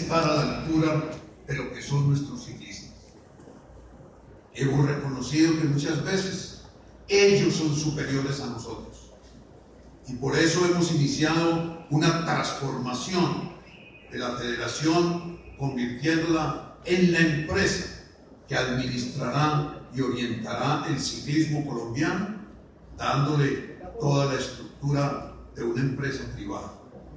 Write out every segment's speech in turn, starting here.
estar a la altura de lo que son nuestros ciclistas. Hemos reconocido que muchas veces ellos son superiores a nosotros. Y por eso hemos iniciado una transformación de la federación, convirtiéndola en la empresa que administrará y orientará el ciclismo colombiano, dándole toda la estructura de una empresa privada.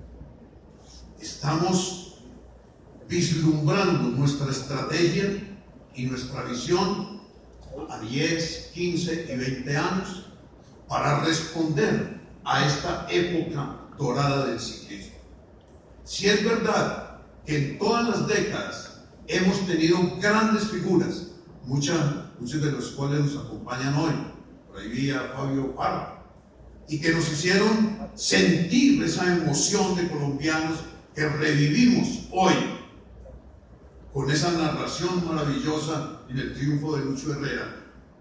Estamos vislumbrando nuestra estrategia y nuestra visión a 10, 15 y 20 años para responder a esta época dorada del ciclismo. Si es verdad que en todas las décadas hemos tenido grandes figuras, muchos de los cuales nos acompañan hoy, por ahí vi a Fabio Parra, y que nos hicieron sentir esa emoción de colombianos que revivimos hoy con esa narración maravillosa en el triunfo de Lucho Herrera.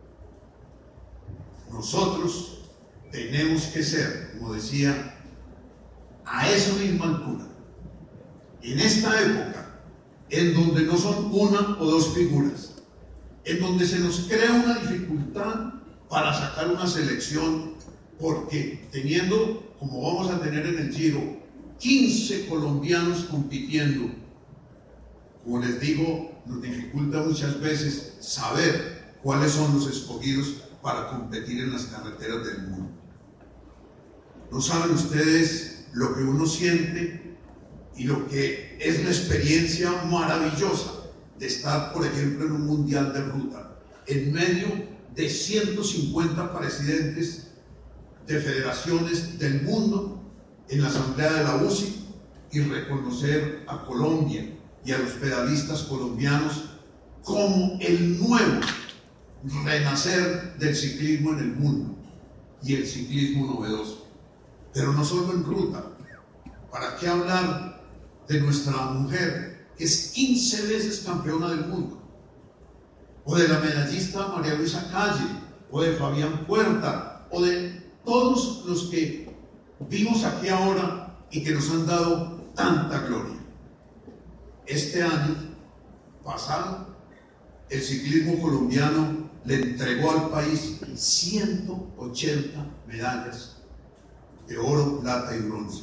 Nosotros tenemos que ser, como decía, a esa misma altura, en esta época en donde no son una o dos figuras, en donde se nos crea una dificultad para sacar una selección, porque teniendo, como vamos a tener en el Giro, 15 colombianos compitiendo, como les digo, nos dificulta muchas veces saber cuáles son los escogidos para competir en las carreteras del mundo. No saben ustedes lo que uno siente y lo que es la experiencia maravillosa de estar, por ejemplo, en un mundial de ruta, en medio de 150 presidentes de federaciones del mundo en la asamblea de la UCI, y reconocer a Colombia y a los pedalistas colombianos como el nuevo renacer del ciclismo en el mundo y el ciclismo novedoso. Pero no solo en ruta. ¿Para qué hablar de nuestra mujer, que es 15 veces campeona del mundo? O de la medallista María Luisa Calle, o de Fabián Puerta, o de todos los que vimos aquí ahora y que nos han dado tanta gloria. Este año pasado, el ciclismo colombiano le entregó al país 180 medallas de oro, plata y bronce.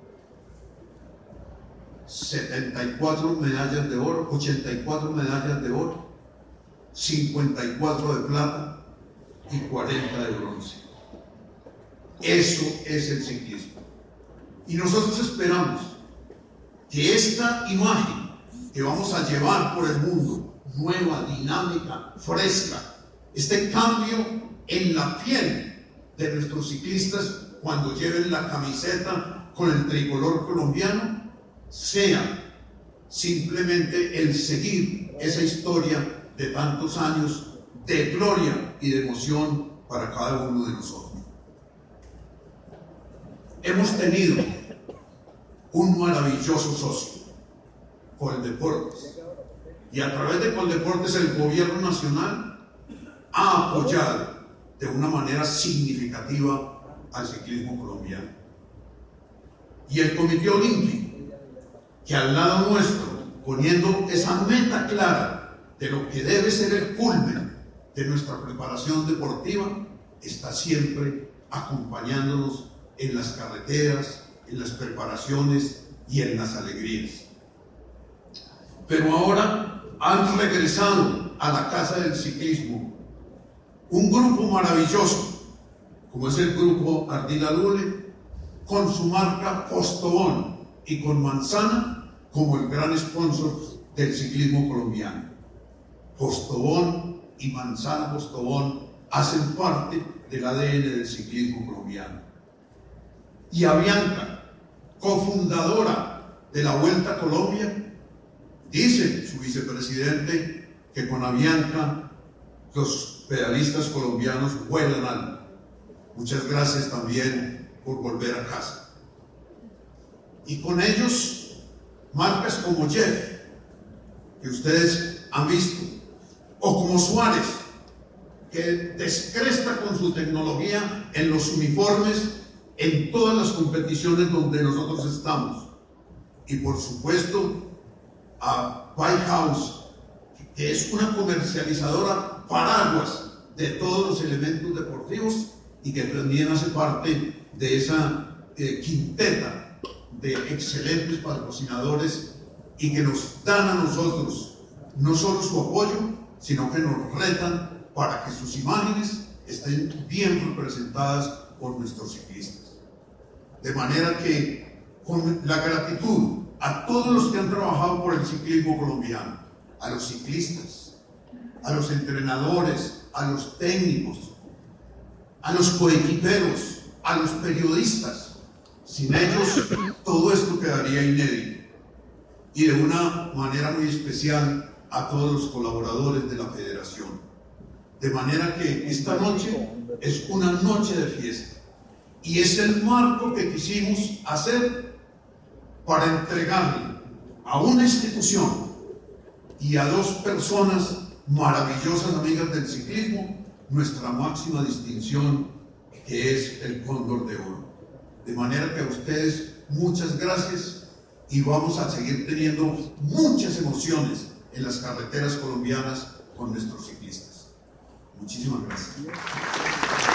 74 medallas de oro, 84 medallas de oro, 54 de plata y 40 de bronce. Eso es el ciclismo. Y nosotros esperamos que esta imagen que vamos a llevar por el mundo, nueva, dinámica, fresca, este cambio en la piel de nuestros ciclistas cuando lleven la camiseta con el tricolor colombiano, sea simplemente el seguir esa historia de tantos años de gloria y de emoción para cada uno de nosotros. Hemos tenido un maravilloso socio, Coldeportes, y a través de Coldeportes el gobierno nacional ha apoyado de una manera significativa al ciclismo colombiano. Y el Comité Olímpico, que al lado nuestro, poniendo esa meta clara de lo que debe ser el culmen de nuestra preparación deportiva, está siempre acompañándonos en las carreteras, en las preparaciones y en las alegrías. Pero ahora han regresado a la casa del ciclismo un grupo maravilloso, como es el grupo Ardila Lule, con su marca Postobón y con Manzana como el gran sponsor del ciclismo colombiano. Postobón y Manzana Postobón hacen parte del ADN del ciclismo colombiano. Y Avianca, cofundadora de la Vuelta a Colombia, dice su vicepresidente que con Avianca los pedalistas colombianos vuelan alto. Muchas gracias también por volver a casa. Y con ellos, marcas como Jeff, que ustedes han visto, o como Suárez, que descresta con su tecnología en los uniformes en todas las competiciones donde nosotros estamos. Y por supuesto, a White House, que es una comercializadora paraguas de todos los elementos deportivos y que también hace parte de esa quinteta de excelentes patrocinadores y que nos dan a nosotros no solo su apoyo, sino que nos retan para que sus imágenes estén bien representadas por nuestros ciclistas. De manera que, con la gratitud a todos los que han trabajado por el ciclismo colombiano, a los ciclistas, a los entrenadores, a los técnicos, a los coequiperos, a los periodistas, sin ellos todo esto quedaría inédito. Y de una manera muy especial a todos los colaboradores de la federación. De manera que esta noche es una noche de fiesta y es el marco que quisimos hacer para entregarle a una institución y a dos personas maravillosas amigas del ciclismo nuestra máxima distinción, que es el Cóndor de Oro. De manera que a ustedes muchas gracias y vamos a seguir teniendo muchas emociones en las carreteras colombianas con nuestros ciclistas. Muchísimas gracias.